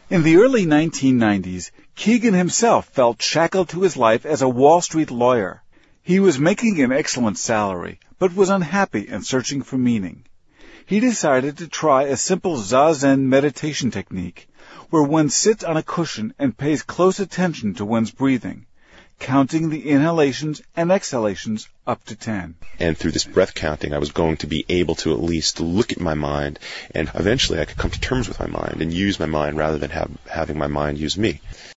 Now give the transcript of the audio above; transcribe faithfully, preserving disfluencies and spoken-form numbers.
In the early nineteen nineties, Keegan himself felt shackled to his life as a Wall Street lawyer. He was making an excellent salary, but was unhappy and searching for meaning. He decided to try a simple Zazen meditation technique, where one sits on a cushion and pays close attention to one's breathing, counting the inhalations and exhalations up to ten. And through this breath counting, I was going to be able to at least look at my mind, and eventually I could come to terms with my mind and use my mind rather than have, having my mind use me.